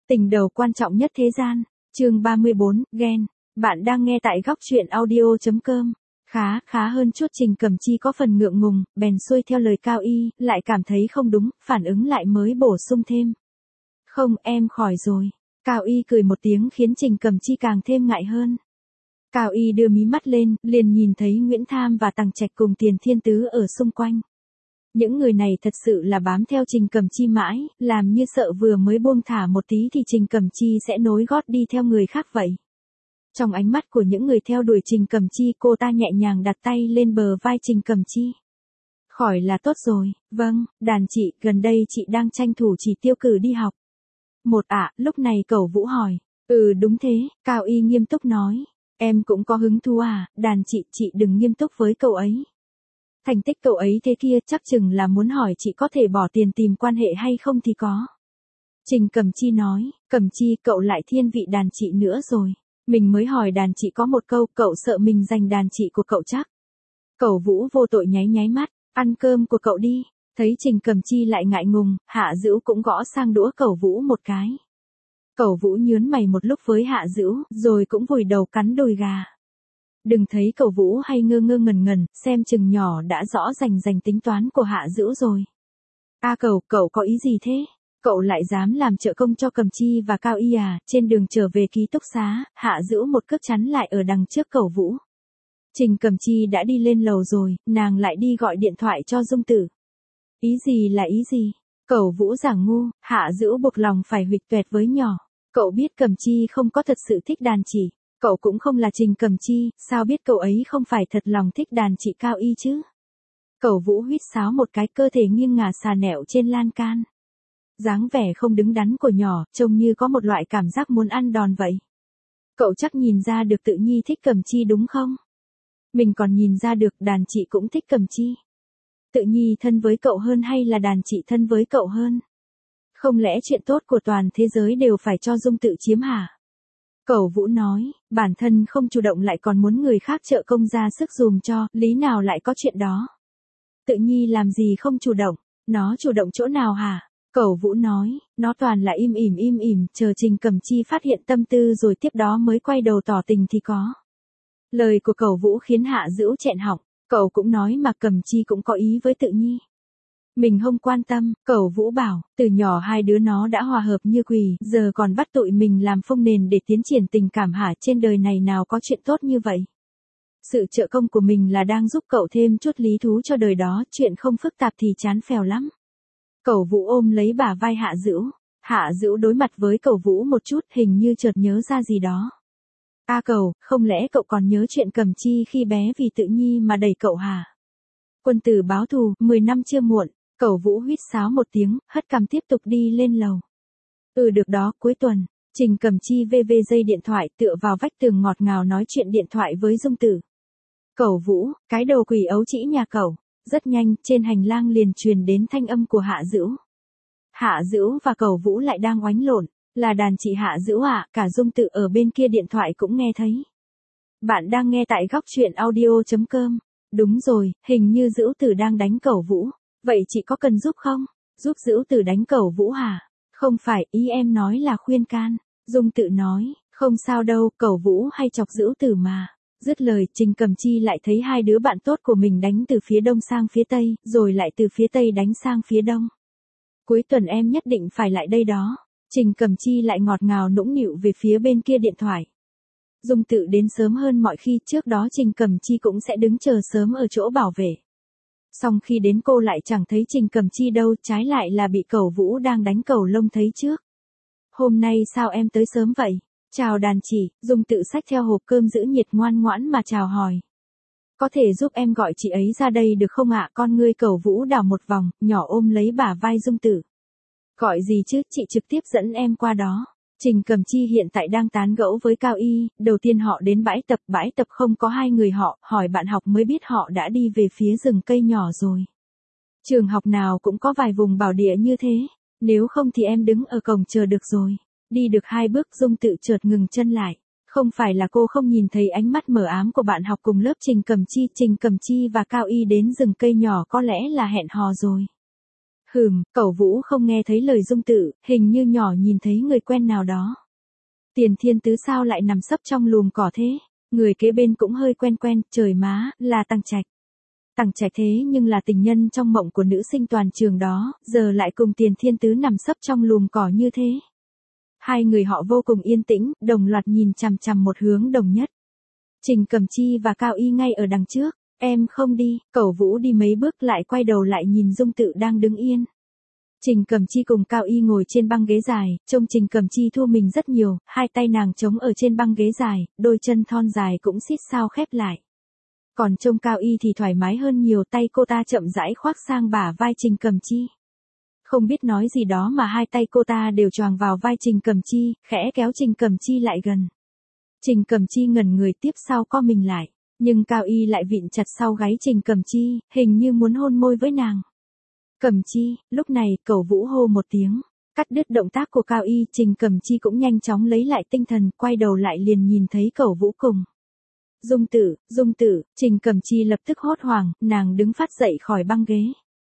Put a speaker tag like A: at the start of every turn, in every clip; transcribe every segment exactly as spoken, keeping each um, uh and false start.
A: Tình đầu quan trọng nhất thế gian. Chương ba mươi bốn, ghen. Bạn đang nghe tại góc truyện audio chấm com. Khá, khá hơn chút. Trình Cẩm Chi có phần ngượng ngùng, bèn xuôi theo lời Cao Y, lại cảm thấy không đúng, phản ứng lại mới bổ sung thêm. Không, em khỏi rồi. Cao Y cười một tiếng khiến Trình Cẩm Chi càng thêm ngại hơn. Cao Y đưa mí mắt lên, liền nhìn thấy Nguyễn Tham và Tằng Trạch cùng Tiền Thiên Tứ ở xung quanh. Những người này thật sự là bám theo Trình Cẩm Chi mãi, làm như sợ vừa mới buông thả một tí thì Trình Cẩm Chi sẽ nối gót đi theo người khác vậy. Trong ánh mắt của những người theo đuổi Trình Cẩm Chi, cô ta nhẹ nhàng đặt tay lên bờ vai Trình Cẩm Chi. Khỏi là tốt rồi, vâng, đàn chị, gần đây chị đang tranh thủ chỉ tiêu cử đi học. Một ạ, à, lúc này Cẩu Vũ hỏi. Ừ đúng thế, Cao Y nghiêm túc nói. Em cũng có hứng thú à, đàn chị, chị đừng nghiêm túc với cậu ấy. Thành tích cậu ấy thế kia chắc chừng là muốn hỏi chị có thể bỏ tiền tìm quan hệ hay không thì có. Trình Cẩm Chi nói, Cẩm Chi cậu lại thiên vị đàn chị nữa rồi. Mình mới hỏi đàn chị có một câu, cậu sợ mình giành đàn chị của cậu chắc. Cẩu Vũ vô tội nháy nháy mắt, ăn cơm của cậu đi. Thấy Trình Cẩm Chi lại ngại ngùng, Hạ Dữu cũng gõ sang đũa Cẩu Vũ một cái. Cẩu Vũ nhướng mày một lúc với Hạ Dữu, rồi cũng vùi đầu cắn đùi gà. Đừng thấy Cẩu Vũ hay ngơ ngơ ngẩn ngẩn, xem chừng nhỏ đã rõ rành rành tính toán của Hạ Dữu rồi. A Cẩu, cậu có ý gì thế? Cậu lại dám làm trợ công cho Cẩm Chi và Cao Y à? Trên đường trở về ký túc xá, Hạ Dữu một cước chắn lại ở đằng trước Cẩu Vũ. Trình Cẩm Chi đã đi lên lầu rồi, nàng lại đi gọi điện thoại cho Dung Tử. Ý gì là ý gì? Cẩu Vũ giả ngu, Hạ Dữu buộc lòng phải huỵch toẹt với nhỏ. Cậu biết Cẩm Chi không có thật sự thích đàn chỉ. Cậu cũng không là Trình Cẩm Chi, sao biết cậu ấy không phải thật lòng thích đàn chị Cao Y chứ? Cẩu Vũ huýt sáo một cái, cơ thể nghiêng ngả xà nẹo trên lan can. Dáng vẻ không đứng đắn của nhỏ, trông như có một loại cảm giác muốn ăn đòn vậy. Cậu chắc nhìn ra được Tự Nhi thích Cẩm Chi đúng không? Mình còn nhìn ra được đàn chị cũng thích Cẩm Chi. Tự Nhi thân với cậu hơn hay là đàn chị thân với cậu hơn? Không lẽ chuyện tốt của toàn thế giới đều phải cho Dung Tự chiếm hả? Cẩu Vũ nói, bản thân không chủ động lại còn muốn người khác trợ công ra sức dùm cho, lý nào lại có chuyện đó? Tự Nhi làm gì không chủ động, nó chủ động chỗ nào hả? Cẩu Vũ nói, nó toàn là im ỉm im ỉm, chờ Trình Cẩm Chi phát hiện tâm tư rồi tiếp đó mới quay đầu tỏ tình thì có. Lời của Cẩu Vũ khiến Hạ Dữu nghẹn họng, cậu cũng nói mà Cẩm Chi cũng có ý với Tự Nhi. Mình không quan tâm, Cẩu Vũ bảo, từ nhỏ hai đứa nó đã hòa hợp như quỷ, giờ còn bắt tụi mình làm phông nền để tiến triển tình cảm hả? Trên đời này nào có chuyện tốt như vậy. Sự trợ công của mình là đang giúp cậu thêm chút lý thú cho đời đó, chuyện không phức tạp thì chán phèo lắm. Cẩu Vũ ôm lấy bả vai Hạ Dữu. Hạ Dữu đối mặt với Cẩu Vũ một chút, hình như chợt nhớ ra gì đó. A Cẩu, không lẽ cậu còn nhớ chuyện Cẩm Chi khi bé vì Tự Nhi mà đẩy cậu hả? Quân tử báo thù, mười năm chưa muộn. Cẩu Vũ huýt sáo một tiếng, hất cằm tiếp tục đi lên lầu. Ừ được đó, cuối tuần, Trình Cẩm Chi vê vê dây điện thoại tựa vào vách tường ngọt ngào nói chuyện điện thoại với Dung Tử. Cẩu Vũ, cái đầu quỷ ấu trĩ nhà cậu. Rất nhanh, trên hành lang liền truyền đến thanh âm của Hạ Dữu. Hạ Dữu và Cẩu Vũ lại đang oánh lộn, là đàn chị Hạ Dữu ạ, à, cả Dung Tử ở bên kia điện thoại cũng nghe thấy. Bạn đang nghe tại góc truyện audio chấm com. Đúng rồi, hình như Dữu Tử đang đánh Cẩu Vũ. Vậy chị có cần giúp không? Giúp Dữu Tử đánh Cẩu Vũ hả? Không phải, ý em nói là khuyên can. Dung Tử nói, không sao đâu, Cẩu Vũ hay chọc Dữu Tử mà. Dứt lời, Trình Cẩm Chi lại thấy hai đứa bạn tốt của mình đánh từ phía đông sang phía tây, rồi lại từ phía tây đánh sang phía đông. Cuối tuần em nhất định phải lại đây đó. Trình Cẩm Chi lại ngọt ngào nũng nịu về phía bên kia điện thoại. Dung Tử đến sớm hơn mọi khi, trước đó Trình Cẩm Chi cũng sẽ đứng chờ sớm ở chỗ bảo vệ. Xong khi đến cô lại chẳng thấy Trình Cẩm Chi đâu, trái lại là bị Cẩu Vũ đang đánh cầu lông thấy trước. Hôm nay sao em tới sớm vậy? Chào đàn chị, Dung Tự xách theo hộp cơm giữ nhiệt ngoan ngoãn mà chào hỏi. Có thể giúp em gọi chị ấy ra đây được không ạ? Con ngươi Cẩu Vũ đảo một vòng, nhỏ ôm lấy bả vai Dung Tử. Gọi gì chứ, chị trực tiếp dẫn em qua đó. Trình Cẩm Chi hiện tại đang tán gẫu với Cao Y, đầu tiên họ đến bãi tập, bãi tập không có hai người họ, hỏi bạn học mới biết họ đã đi về phía rừng cây nhỏ rồi. Trường học nào cũng có vài vùng bảo địa như thế, nếu không thì em đứng ở cổng chờ được rồi. Đi được hai bước Dung Tự chợt ngừng chân lại, không phải là cô không nhìn thấy ánh mắt mờ ám của bạn học cùng lớp Trình Cẩm Chi, Trình Cẩm Chi và Cao Y đến rừng cây nhỏ có lẽ là hẹn hò rồi. Hừm, Cẩu Vũ không nghe thấy lời Dung Tự, hình như nhỏ nhìn thấy người quen nào đó. Tiền Thiên Tứ sao lại nằm sấp trong lùm cỏ thế? Người kế bên cũng hơi quen quen, trời má, là Tằng Trạch. Tằng Trạch thế nhưng là tình nhân trong mộng của nữ sinh toàn trường đó, giờ lại cùng Tiền Thiên Tứ nằm sấp trong lùm cỏ như thế. Hai người họ vô cùng yên tĩnh, đồng loạt nhìn chằm chằm một hướng đồng nhất. Trình Cẩm Chi và Cao Y ngay ở đằng trước. Em không đi, Cẩu Vũ đi mấy bước lại quay đầu lại nhìn Dung Tự đang đứng yên. Trình Cẩm Chi cùng Cao Y ngồi trên băng ghế dài, trông Trình Cẩm Chi thua mình rất nhiều, hai tay nàng chống ở trên băng ghế dài, đôi chân thon dài cũng xít sao khép lại. Còn trông Cao Y thì thoải mái hơn nhiều, tay cô ta chậm rãi khoác sang bả vai Trình Cẩm Chi. Không biết nói gì đó mà hai tay cô ta đều choàng vào vai Trình Cẩm Chi, khẽ kéo Trình Cẩm Chi lại gần. Trình Cẩm Chi ngẩn người tiếp sau co mình lại, nhưng Cao Y lại vịn chặt sau gáy Trình Cẩm Chi, hình như muốn hôn môi với nàng. Cẩm Chi, lúc này, Cẩu Vũ hô một tiếng, cắt đứt động tác của Cao Y, Trình Cẩm Chi cũng nhanh chóng lấy lại tinh thần, quay đầu lại liền nhìn thấy Cẩu Vũ cùng Dung Tự, Dung Tự, Trình Cẩm Chi lập tức hốt hoảng, nàng đứng phát dậy khỏi băng ghế.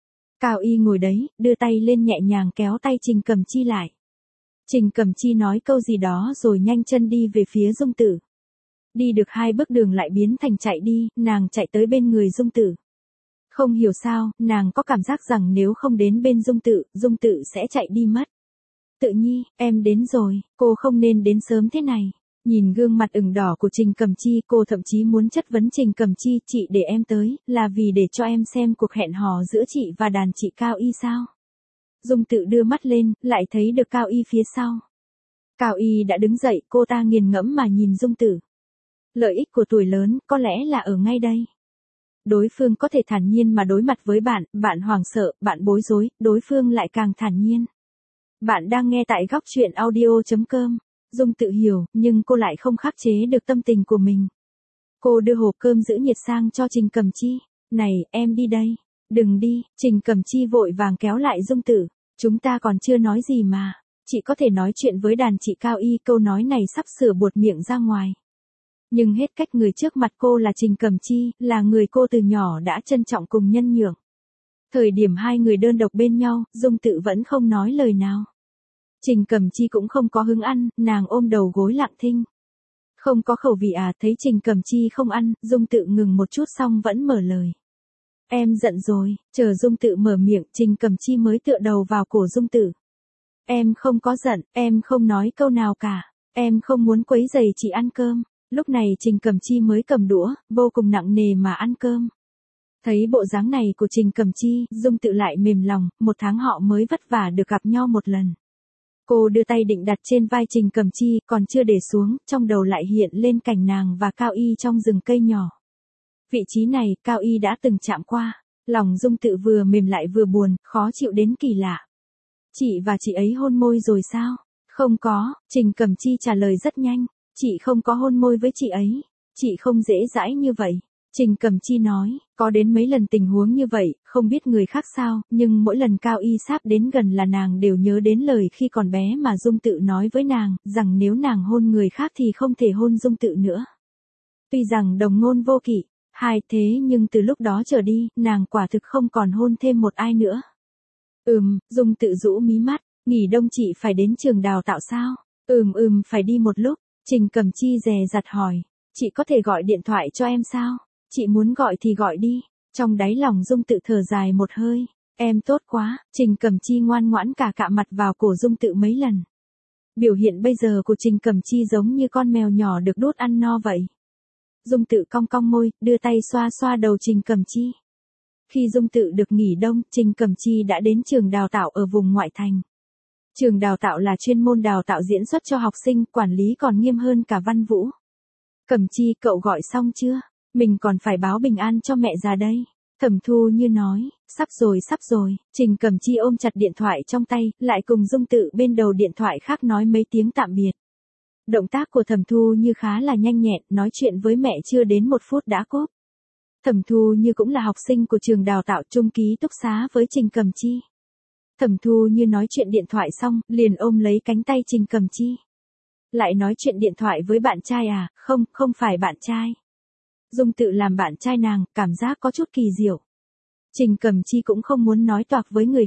A: Cao Y ngồi đấy, đưa tay lên nhẹ nhàng kéo tay Trình Cẩm Chi lại. Trình Cẩm Chi nói câu gì đó rồi nhanh chân đi về phía Dung Tự. Đi được hai bước đường lại biến thành chạy đi, nàng chạy tới bên người Dung Tự. Không hiểu sao, nàng có cảm giác rằng nếu không đến bên Dung Tự, Dung Tự sẽ chạy đi mất. Tự Nhi, em đến rồi, cô không nên đến sớm thế này. Nhìn gương mặt ửng đỏ của Trình Cẩm Chi, cô thậm chí muốn chất vấn Trình Cẩm Chi, chị để em tới, là vì để cho em xem cuộc hẹn hò giữa chị và đàn chị Cao Y sao? Dung Tự đưa mắt lên, lại thấy được Cao Y phía sau. Cao Y đã đứng dậy, cô ta nghiền ngẫm mà nhìn Dung Tự. Lợi ích của tuổi lớn, có lẽ là ở ngay đây. Đối phương có thể thản nhiên mà đối mặt với bạn, bạn hoảng sợ, bạn bối rối, đối phương lại càng thản nhiên. Bạn đang nghe tại góc truyện audio chấm com. Dung Tự hiểu, nhưng cô lại không khắc chế được tâm tình của mình. Cô đưa hộp cơm giữ nhiệt sang cho Trình Cẩm Chi. Này, em đi đây. Đừng đi, Trình Cẩm Chi vội vàng kéo lại Dung Tự. Chúng ta còn chưa nói gì mà. Chị có thể nói chuyện với đàn chị Cao Y, câu nói này sắp sửa buột miệng ra ngoài. Nhưng hết cách, người trước mặt cô là Trình Cẩm Chi, là người cô từ nhỏ đã trân trọng cùng nhân nhượng. Thời điểm hai người đơn độc bên nhau, Dung Tự vẫn không nói lời nào. Trình Cẩm Chi cũng không có hứng ăn, nàng ôm đầu gối lặng thinh. Không có khẩu vị à? Thấy Trình Cẩm Chi không ăn, Dung Tự ngừng một chút xong vẫn mở lời. Em giận rồi, chờ Dung Tự mở miệng, Trình Cẩm Chi mới tựa đầu vào cổ Dung Tự. Em không có giận, em không nói câu nào cả, em không muốn quấy rầy chị ăn cơm. Lúc này Trình Cẩm Chi mới cầm đũa, vô cùng nặng nề mà ăn cơm. Thấy bộ dáng này của Trình Cẩm Chi, Dung Tự lại mềm lòng, một tháng họ mới vất vả được gặp nhau một lần. Cô đưa tay định đặt trên vai Trình Cẩm Chi, còn chưa để xuống, trong đầu lại hiện lên cảnh nàng và Cao Y trong rừng cây nhỏ. Vị trí này, Cao Y đã từng chạm qua. Lòng Dung Tự vừa mềm lại vừa buồn, khó chịu đến kỳ lạ. Chị và chị ấy hôn môi rồi sao? Không có, Trình Cẩm Chi trả lời rất nhanh. Chị không có hôn môi với chị ấy. Chị không dễ dãi như vậy. Trình Cẩm Chi nói, có đến mấy lần tình huống như vậy, không biết người khác sao, nhưng mỗi lần Cao Y sắp đến gần là nàng đều nhớ đến lời khi còn bé mà Dung Tự nói với nàng, rằng nếu nàng hôn người khác thì không thể hôn Dung Tự nữa. Tuy rằng đồng ngôn vô kỵ, hai thế nhưng từ lúc đó trở đi, nàng quả thực không còn hôn thêm một ai nữa. Ừm, Dung Tự rũ mí mắt, nghỉ đông chị phải đến trường đào tạo sao? Ừm ừm phải đi một lúc. Trình Cẩm Chi dè dặt hỏi, chị có thể gọi điện thoại cho em sao? Chị muốn gọi thì gọi đi. Trong đáy lòng Dung Tự thở dài một hơi, em tốt quá. Trình Cẩm Chi ngoan ngoãn cả cạ mặt vào cổ Dung Tự mấy lần. Biểu hiện bây giờ của Trình Cẩm Chi giống như con mèo nhỏ được đút ăn no vậy. Dung Tự cong cong môi, đưa tay xoa xoa đầu Trình Cẩm Chi. Khi Dung Tự được nghỉ đông, Trình Cẩm Chi đã đến trường đào tạo ở vùng ngoại thành. Trường đào tạo là chuyên môn đào tạo diễn xuất cho học sinh, quản lý còn nghiêm hơn cả Văn Vũ. Cẩm Chi, cậu gọi xong chưa? Mình còn phải báo bình an cho mẹ già đây. Thẩm Thu Như nói, sắp rồi sắp rồi. Trình Cẩm Chi ôm chặt điện thoại trong tay, lại cùng Dung Tự bên đầu điện thoại khác nói mấy tiếng tạm biệt. Động tác của Thẩm Thu Như khá là nhanh nhẹn, nói chuyện với mẹ chưa đến một phút đã cúp. Thẩm Thu Như cũng là học sinh của trường đào tạo, chung ký túc xá với Trình Cẩm Chi. Thẩm Thu Như nói chuyện điện thoại xong, liền ôm lấy cánh tay Trình Cẩm Chi. Lại nói chuyện điện thoại với bạn trai à? Không, không phải bạn trai. Dung Tự làm bạn trai nàng, cảm giác có chút kỳ diệu. Trình Cẩm Chi cũng không muốn nói toạc với người khác.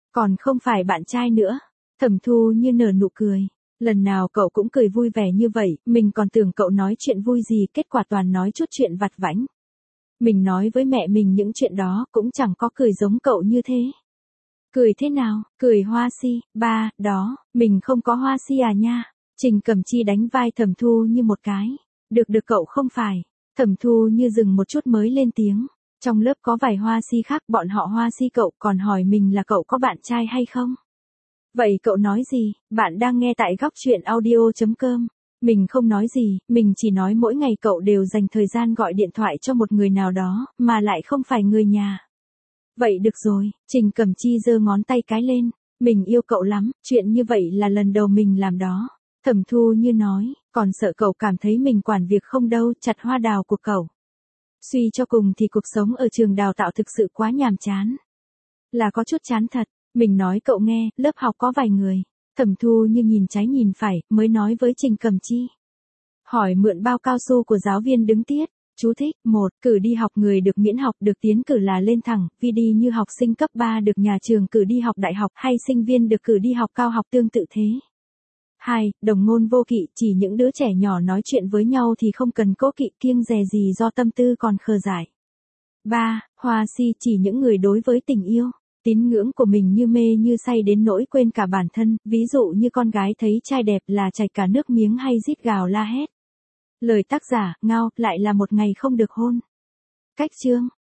A: Còn không phải bạn trai nữa. Thẩm Thu Như nở nụ cười. Lần nào cậu cũng cười vui vẻ như vậy, mình còn tưởng cậu nói chuyện vui gì, kết quả toàn nói chút chuyện vặt vãnh. Mình nói với mẹ mình những chuyện đó cũng chẳng có cười giống cậu như thế. Cười thế nào? Cười hoa si, ba, đó, mình không có hoa si à nha. Trình Cẩm Chi đánh vai Thẩm Thu Như một cái. Được được cậu không phải. Thẩm Thu Như dừng một chút mới lên tiếng. Trong lớp có vài hoa si khác, bọn họ hoa si cậu, còn hỏi mình là cậu có bạn trai hay không. Vậy cậu nói gì? Bạn đang nghe tại góc truyện audio.com. Mình không nói gì, mình chỉ nói mỗi ngày cậu đều dành thời gian gọi điện thoại cho một người nào đó, mà lại không phải người nhà. Vậy được rồi, Trình Cẩm Chi giơ ngón tay cái lên. Mình yêu cậu lắm, chuyện như vậy là lần đầu mình làm đó. Thẩm Thu Như nói, còn sợ cậu cảm thấy mình quản việc không đâu, chặt hoa đào của cậu. Suy cho cùng thì cuộc sống ở trường đào tạo thực sự quá nhàm chán. Là có chút chán thật, mình nói cậu nghe, lớp học có vài người. Thẩm Thu Như nhìn trái nhìn phải, mới nói với Trình Cẩm Chi. Hỏi mượn bao cao su của giáo viên đứng tiết. Chú thích, một, cử đi học người được miễn học được tiến cử là lên thẳng, vì đi như học sinh cấp ba được nhà trường cử đi học đại học hay sinh viên được cử đi học cao học tương tự thế. Hai, đồng ngôn vô kỵ, chỉ những đứa trẻ nhỏ nói chuyện với nhau thì không cần cố kỵ kiêng dè gì do tâm tư còn khờ dại. Ba, hoa si chỉ những người đối với tình yêu, tín ngưỡng của mình như mê như say đến nỗi quên cả bản thân, ví dụ như con gái thấy trai đẹp là chảy cả nước miếng hay rít gào la hét. Lời tác giả, ngao, lại là một ngày không được hôn. Cách chương.